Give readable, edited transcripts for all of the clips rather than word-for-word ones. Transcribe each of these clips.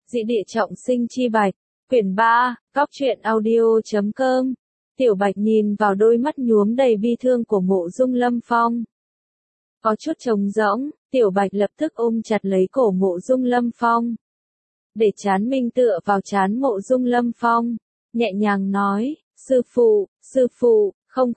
Dị địa trọng sinh chi bạch, quyển 3, Cóc truyện audio.com. Tiểu Bạch nhìn vào đôi mắt nhuốm đầy bi thương của Mộ Dung Lâm Phong. Có chút trống rỗng, Tiểu Bạch lập tức ôm chặt lấy cổ Mộ Dung Lâm Phong. Để trán mình tựa vào trán Mộ Dung Lâm Phong, nhẹ nhàng nói, sư phụ, không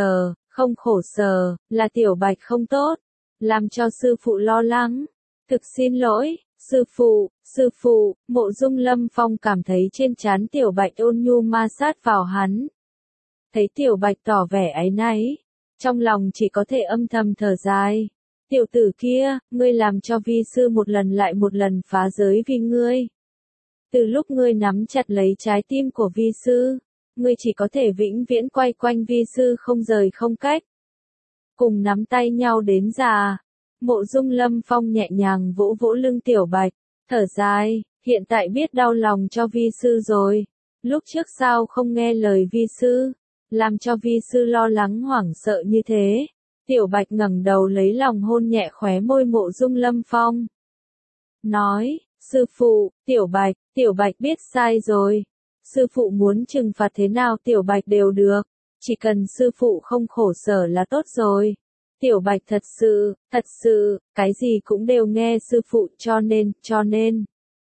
khổ sở, là Tiểu Bạch không tốt, làm cho sư phụ lo lắng. Thực xin lỗi, sư phụ, Mộ Dung Lâm Phong cảm thấy trên trán Tiểu Bạch ôn nhu ma sát vào hắn. Thấy Tiểu Bạch tỏ vẻ áy náy, trong lòng chỉ có thể âm thầm thở dài. Tiểu tử kia, ngươi làm cho vi sư một lần lại một lần phá giới vì ngươi. Từ lúc ngươi nắm chặt lấy trái tim của vi sư, ngươi chỉ có thể vĩnh viễn quay quanh vi sư không rời không cách. Cùng nắm tay nhau đến già. Mộ Dung Lâm Phong nhẹ nhàng vỗ vỗ lưng Tiểu Bạch, thở dài, hiện tại biết đau lòng cho vi sư rồi. Lúc trước sao không nghe lời vi sư, làm cho vi sư lo lắng hoảng sợ như thế. Tiểu Bạch ngẩng đầu lấy lòng hôn nhẹ khóe môi Mộ Dung Lâm Phong. Nói, sư phụ, Tiểu Bạch biết sai rồi. Sư phụ muốn trừng phạt thế nào Tiểu Bạch đều được, chỉ cần sư phụ không khổ sở là tốt rồi. Tiểu Bạch thật sự, cái gì cũng đều nghe sư phụ cho nên.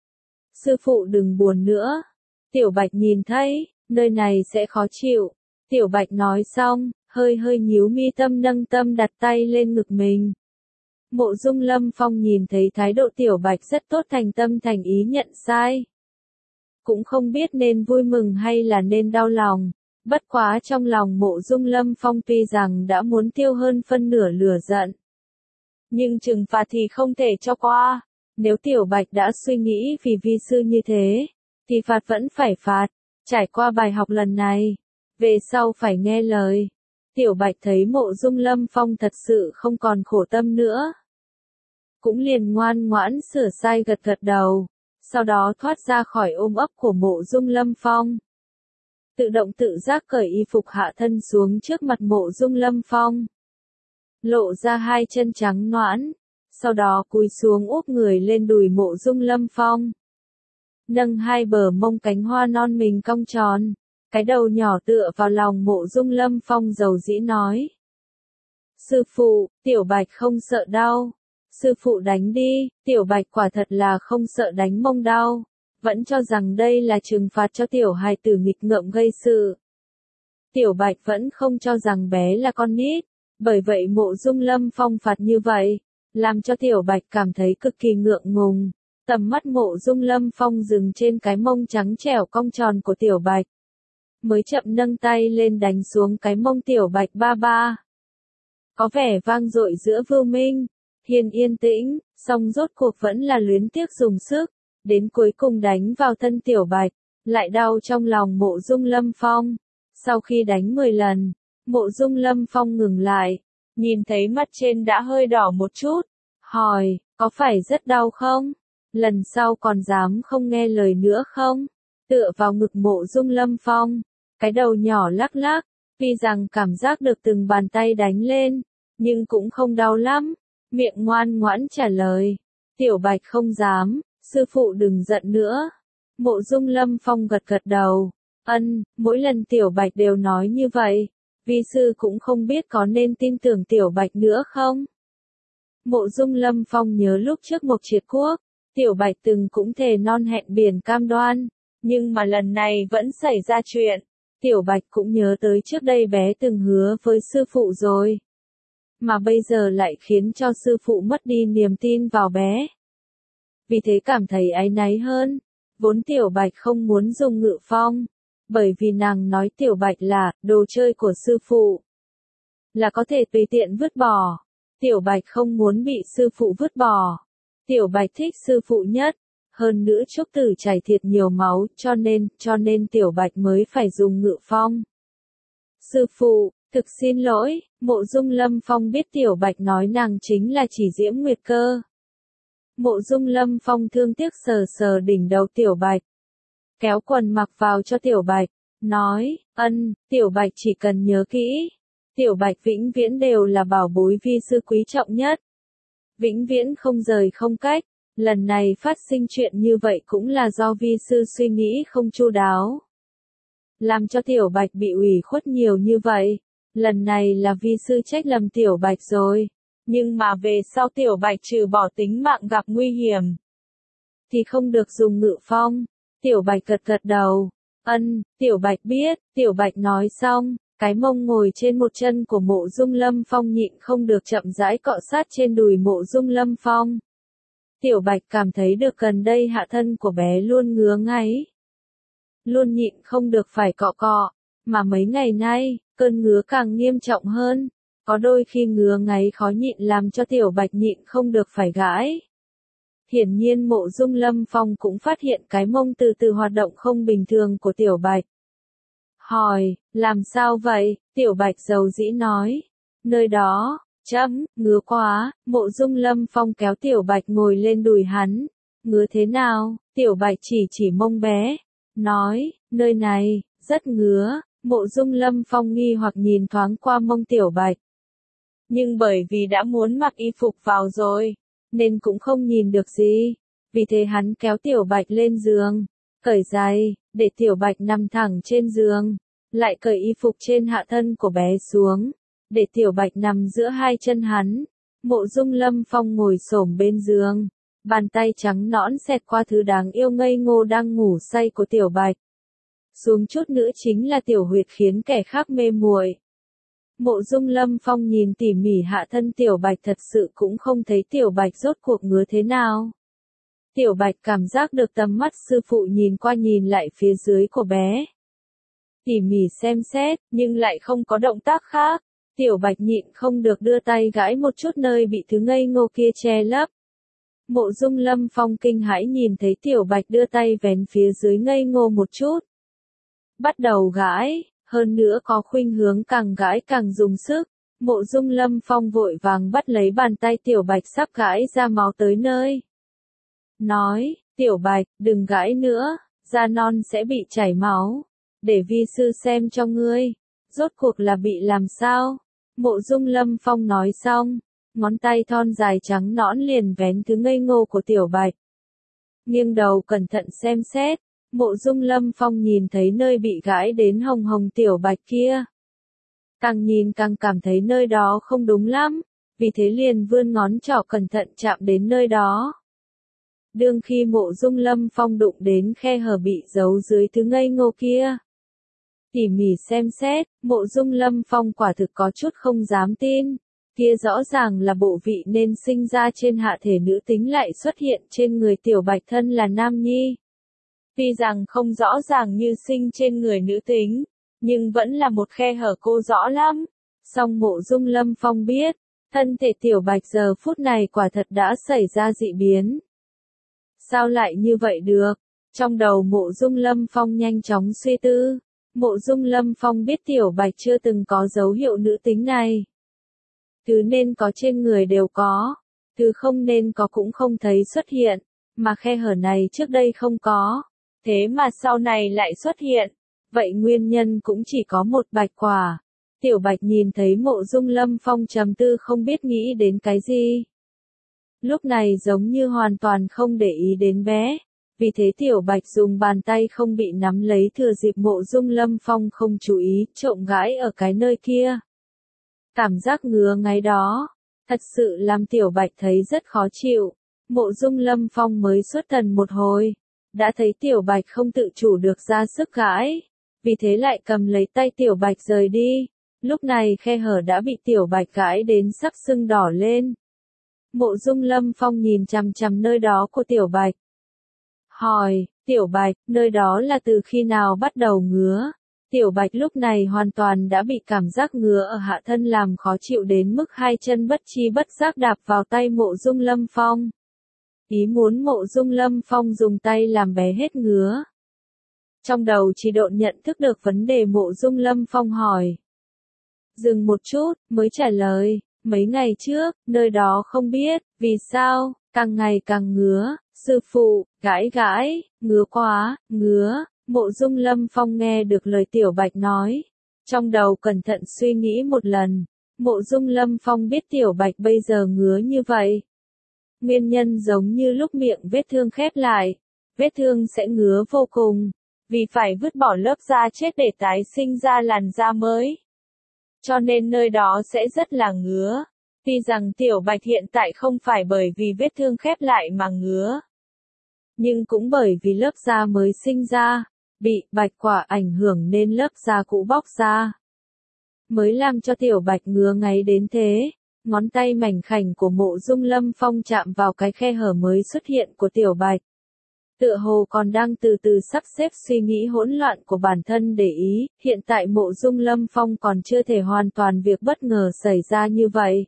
Sư phụ đừng buồn nữa. Tiểu Bạch nhìn thấy, nơi này sẽ khó chịu. Tiểu Bạch nói xong, hơi nhíu mi tâm nâng tâm đặt tay lên ngực mình. Mộ Dung Lâm Phong nhìn thấy thái độ Tiểu Bạch rất tốt, thành tâm thành ý nhận sai. Cũng không biết nên vui mừng hay là nên đau lòng. Bất quá trong lòng Mộ Dung Lâm Phong tuy rằng đã muốn tiêu hơn phân nửa lửa giận, nhưng trừng phạt thì không thể cho qua. Nếu Tiểu Bạch đã suy nghĩ vì vi sư như thế, thì phạt vẫn phải phạt. Trải qua bài học lần này, về sau phải nghe lời. Tiểu Bạch thấy Mộ Dung Lâm Phong thật sự không còn khổ tâm nữa, cũng liền ngoan ngoãn sửa sai gật đầu, sau đó thoát ra khỏi ôm ấp của Mộ Dung Lâm Phong. Tự động tự giác cởi y phục hạ thân xuống trước mặt Mộ Dung Lâm Phong, lộ ra hai chân trắng nõn, sau đó cúi xuống úp người lên đùi Mộ Dung Lâm Phong, nâng hai bờ mông cánh hoa non mình cong tròn, cái đầu nhỏ tựa vào lòng Mộ Dung Lâm Phong dầu dĩ nói. Sư phụ, Tiểu Bạch không sợ đau. Sư phụ đánh đi. Tiểu Bạch quả thật là không sợ đánh mông đau, vẫn cho rằng đây là trừng phạt cho tiểu hài tử nghịch ngợm gây sự. Tiểu Bạch vẫn không cho rằng bé là con nít, bởi vậy Mộ Dung Lâm Phong phạt như vậy, làm cho Tiểu Bạch cảm thấy cực kỳ ngượng ngùng. Tầm mắt Mộ Dung Lâm Phong dừng trên cái mông trắng trẻo cong tròn của Tiểu Bạch, mới chậm nâng tay lên đánh xuống cái mông Tiểu Bạch ba. Có vẻ vang dội giữa Vưu Minh, Hiên yên tĩnh, song rốt cuộc vẫn là luyến tiếc dùng sức, đến cuối cùng đánh vào thân Tiểu Bạch, lại đau trong lòng Mộ Dung Lâm Phong. Sau khi đánh 10 lần, Mộ Dung Lâm Phong ngừng lại, nhìn thấy mắt trên đã hơi đỏ một chút, hỏi, có phải rất đau không? Lần sau còn dám không nghe lời nữa không? Tựa vào ngực Mộ Dung Lâm Phong, cái đầu nhỏ lắc lắc, tuy rằng cảm giác được từng bàn tay đánh lên, nhưng cũng không đau lắm, miệng ngoan ngoãn trả lời. Tiểu Bạch không dám, sư phụ đừng giận nữa. Mộ Dung Lâm Phong gật đầu. Mỗi lần Tiểu Bạch đều nói như vậy, vi sư cũng không biết có nên tin tưởng Tiểu Bạch nữa không? Mộ Dung Lâm Phong nhớ lúc trước Mộc Triệt Quốc, Tiểu Bạch từng cũng thề non hẹn biển cam đoan, nhưng mà lần này vẫn xảy ra chuyện. Tiểu Bạch cũng nhớ tới trước đây bé từng hứa với sư phụ rồi, mà bây giờ lại khiến cho sư phụ mất đi niềm tin vào bé. Vì thế cảm thấy áy náy hơn. Vốn Tiểu Bạch không muốn dùng Ngự Phong, bởi vì nàng nói Tiểu Bạch là đồ chơi của sư phụ, là có thể tùy tiện vứt bỏ. Tiểu Bạch không muốn bị sư phụ vứt bỏ. Tiểu Bạch thích sư phụ nhất, hơn nữa Trúc Tử chảy thiệt nhiều máu, cho nên Tiểu Bạch mới phải dùng Ngự Phong. Sư phụ, thực xin lỗi. Mộ Dung Lâm Phong biết Tiểu Bạch nói nàng chính là chỉ Diễm Nguyệt Cơ. Mộ Dung Lâm Phong thương tiếc sờ đỉnh đầu Tiểu Bạch, kéo quần mặc vào cho Tiểu Bạch, nói, Tiểu Bạch chỉ cần nhớ kỹ, Tiểu Bạch vĩnh viễn đều là bảo bối vi sư quý trọng nhất, vĩnh viễn không rời không cách, lần này phát sinh chuyện như vậy cũng là do vi sư suy nghĩ không chu đáo. Làm cho Tiểu Bạch bị ủy khuất nhiều như vậy. Lần này là vi sư trách lầm Tiểu Bạch rồi. Nhưng mà về sau Tiểu Bạch trừ bỏ tính mạng gặp nguy hiểm, thì không được dùng ngự phong. Tiểu Bạch gật gật đầu. Ân, Tiểu Bạch biết. Tiểu Bạch nói xong, cái mông ngồi trên một chân của Mộ Dung Lâm Phong nhịn không được chậm rãi cọ sát trên đùi Mộ Dung Lâm Phong. Tiểu Bạch cảm thấy được gần đây hạ thân của bé luôn ngứa ngáy. Luôn nhịn không được phải cọ cọ, mà mấy ngày nay, cơn ngứa càng nghiêm trọng hơn. Có đôi khi ngứa ngáy khó nhịn làm cho Tiểu Bạch nhịn không được phải gãi. Hiển nhiên Mộ Dung Lâm Phong cũng phát hiện cái mông từ từ hoạt động không bình thường của Tiểu Bạch. Hỏi, làm sao vậy? Tiểu Bạch dầu dĩ nói. Nơi đó, ngứa quá. Mộ Dung Lâm Phong kéo Tiểu Bạch ngồi lên đùi hắn. Ngứa thế nào? Tiểu Bạch chỉ mông bé. Nói, nơi này, rất ngứa. Mộ Dung Lâm Phong nghi hoặc nhìn thoáng qua mông Tiểu Bạch. Nhưng bởi vì đã muốn mặc y phục vào rồi, nên cũng không nhìn được gì. Vì thế hắn kéo Tiểu Bạch lên giường, cởi giày, để Tiểu Bạch nằm thẳng trên giường, lại cởi y phục trên hạ thân của bé xuống, để Tiểu Bạch nằm giữa hai chân hắn. Mộ Dung Lâm Phong ngồi xổm bên giường, bàn tay trắng nõn xẹt qua thứ đáng yêu ngây ngô đang ngủ say của Tiểu Bạch. Xuống chút nữa chính là tiểu huyệt khiến kẻ khác mê muội. Mộ Dung Lâm Phong nhìn tỉ mỉ hạ thân Tiểu Bạch thật sự cũng không thấy Tiểu Bạch rốt cuộc ngứa thế nào. Tiểu Bạch cảm giác được tầm mắt sư phụ nhìn qua nhìn lại phía dưới của bé. Tỉ mỉ xem xét, nhưng lại không có động tác khác. Tiểu Bạch nhịn không được đưa tay gãi một chút nơi bị thứ ngây ngô kia che lấp. Mộ Dung Lâm Phong kinh hãi nhìn thấy Tiểu Bạch đưa tay vén phía dưới ngây ngô một chút. Bắt đầu gãi, hơn nữa có khuynh hướng càng gãi càng dùng sức. Mộ Dung Lâm Phong vội vàng bắt lấy bàn tay Tiểu Bạch sắp gãi ra máu tới nơi. Nói, Tiểu Bạch, đừng gãi nữa, da non sẽ bị chảy máu. Để vi sư xem cho ngươi. Rốt cuộc là bị làm sao? Mộ Dung Lâm Phong nói xong, ngón tay thon dài trắng nõn liền vén thứ ngây ngô của Tiểu Bạch. Nghiêng đầu cẩn thận xem xét, Mộ Dung Lâm Phong nhìn thấy nơi bị gãi đến hồng hồng Tiểu Bạch kia. Càng nhìn càng cảm thấy nơi đó không đúng lắm, vì thế liền vươn ngón trỏ cẩn thận chạm đến nơi đó. Đương khi Mộ Dung Lâm Phong đụng đến khe hở bị giấu dưới thứ ngây ngô kia. Tỉ mỉ xem xét, Mộ Dung Lâm Phong quả thực có chút không dám tin. Kia rõ ràng là bộ vị nên sinh ra trên hạ thể nữ tính lại xuất hiện trên người Tiểu Bạch thân là nam nhi. Tuy rằng không rõ ràng như sinh trên người nữ tính, nhưng vẫn là một khe hở cô rõ lắm. Song Mộ Dung Lâm Phong biết, thân thể Tiểu Bạch giờ phút này quả thật đã xảy ra dị biến. Sao lại như vậy được? Trong đầu Mộ Dung Lâm Phong nhanh chóng suy tư. Mộ Dung Lâm Phong biết Tiểu Bạch chưa từng có dấu hiệu nữ tính này. Thứ nên có trên người đều có, thứ không nên có cũng không thấy xuất hiện, mà khe hở này trước đây không có, thế mà sau này lại xuất hiện. Vậy nguyên nhân cũng chỉ có một bạch quả. Tiểu Bạch nhìn thấy Mộ Dung Lâm Phong trầm tư không biết nghĩ đến cái gì. Lúc này giống như hoàn toàn không để ý đến bé. Vì thế Tiểu Bạch dùng bàn tay không bị nắm lấy thừa dịp Mộ Dung Lâm Phong không chú ý, trộm gãi ở cái nơi kia. Cảm giác ngứa ngáy đó, thật sự làm Tiểu Bạch thấy rất khó chịu. Mộ Dung Lâm Phong mới xuất thần một hồi, đã thấy Tiểu Bạch không tự chủ được ra sức gãi. Vì thế lại cầm lấy tay Tiểu Bạch rời đi. Lúc này khe hở đã bị Tiểu Bạch gãi đến sắc sưng đỏ lên. Mộ Dung Lâm Phong nhìn chằm chằm nơi đó của Tiểu Bạch. Hỏi, Tiểu Bạch, nơi đó là từ khi nào bắt đầu ngứa? Tiểu Bạch lúc này hoàn toàn đã bị cảm giác ngứa ở hạ thân làm khó chịu đến mức hai chân bất chi bất giác đạp vào tay Mộ Dung Lâm Phong. Ý muốn Mộ Dung Lâm Phong dùng tay làm bé hết ngứa. Trong đầu chỉ độn nhận thức được vấn đề Mộ Dung Lâm Phong hỏi. Dừng một chút, mới trả lời, mấy ngày trước, nơi đó không biết, vì sao, càng ngày càng ngứa, sư phụ, gãi, ngứa quá, ngứa. Mộ Dung Lâm Phong nghe được lời Tiểu Bạch nói. Trong đầu cẩn thận suy nghĩ một lần. Mộ Dung Lâm Phong biết Tiểu Bạch bây giờ ngứa như vậy. Nguyên nhân giống như lúc miệng vết thương khép lại, vết thương sẽ ngứa vô cùng, vì phải vứt bỏ lớp da chết để tái sinh ra làn da mới. Cho nên nơi đó sẽ rất là ngứa. Tuy rằng Tiểu Bạch hiện tại không phải bởi vì vết thương khép lại mà ngứa, nhưng cũng bởi vì lớp da mới sinh ra, bị bạch quả ảnh hưởng nên lớp da cũ bóc ra, mới làm cho Tiểu Bạch ngứa ngáy đến thế. Ngón tay mảnh khảnh của Mộ Dung Lâm Phong chạm vào cái khe hở mới xuất hiện của Tiểu Bạch. Tựa hồ còn đang từ từ sắp xếp suy nghĩ hỗn loạn của bản thân để ý, hiện tại Mộ Dung Lâm Phong còn chưa thể hoàn toàn việc bất ngờ xảy ra như vậy.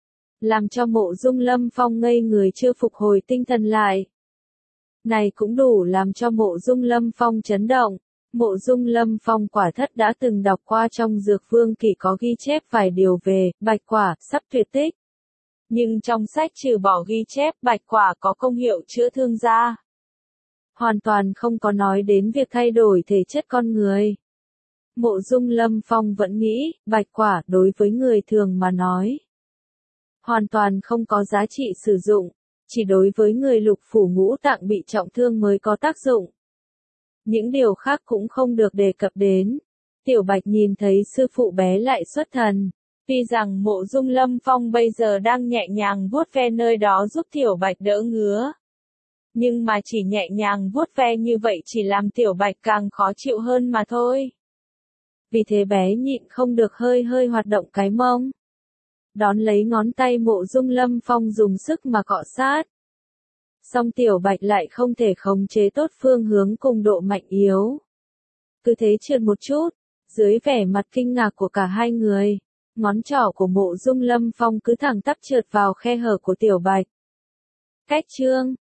Làm cho Mộ Dung Lâm Phong ngây người chưa phục hồi tinh thần lại. Này cũng đủ làm cho Mộ Dung Lâm Phong chấn động. Mộ Dung Lâm Phong quả thất đã từng đọc qua trong Dược Vương Kỷ có ghi chép vài điều về bạch quả sắp tuyệt tích. Nhưng trong sách trừ bỏ ghi chép bạch quả có công hiệu chữa thương da, hoàn toàn không có nói đến việc thay đổi thể chất con người. Mộ Dung Lâm Phong vẫn nghĩ, bạch quả đối với người thường mà nói, hoàn toàn không có giá trị sử dụng, chỉ đối với người lục phủ ngũ tạng bị trọng thương mới có tác dụng. Những điều khác cũng không được đề cập đến. Tiểu Bạch nhìn thấy sư phụ bé lại xuất thần. Tuy rằng Mộ Dung Lâm Phong bây giờ đang nhẹ nhàng vuốt ve nơi đó giúp Tiểu Bạch đỡ ngứa. Nhưng mà chỉ nhẹ nhàng vuốt ve như vậy chỉ làm Tiểu Bạch càng khó chịu hơn mà thôi. Vì thế bé nhịn không được hơi hơi hoạt động cái mông. Đón lấy ngón tay Mộ Dung Lâm Phong dùng sức mà cọ sát. Song Tiểu Bạch lại không thể khống chế tốt phương hướng cùng độ mạnh yếu. Cứ thế trượt một chút, dưới vẻ mặt kinh ngạc của cả hai người, ngón trỏ của Mộ Dung Lâm Phong cứ thẳng tắp trượt vào khe hở của Tiểu Bạch. Cách chương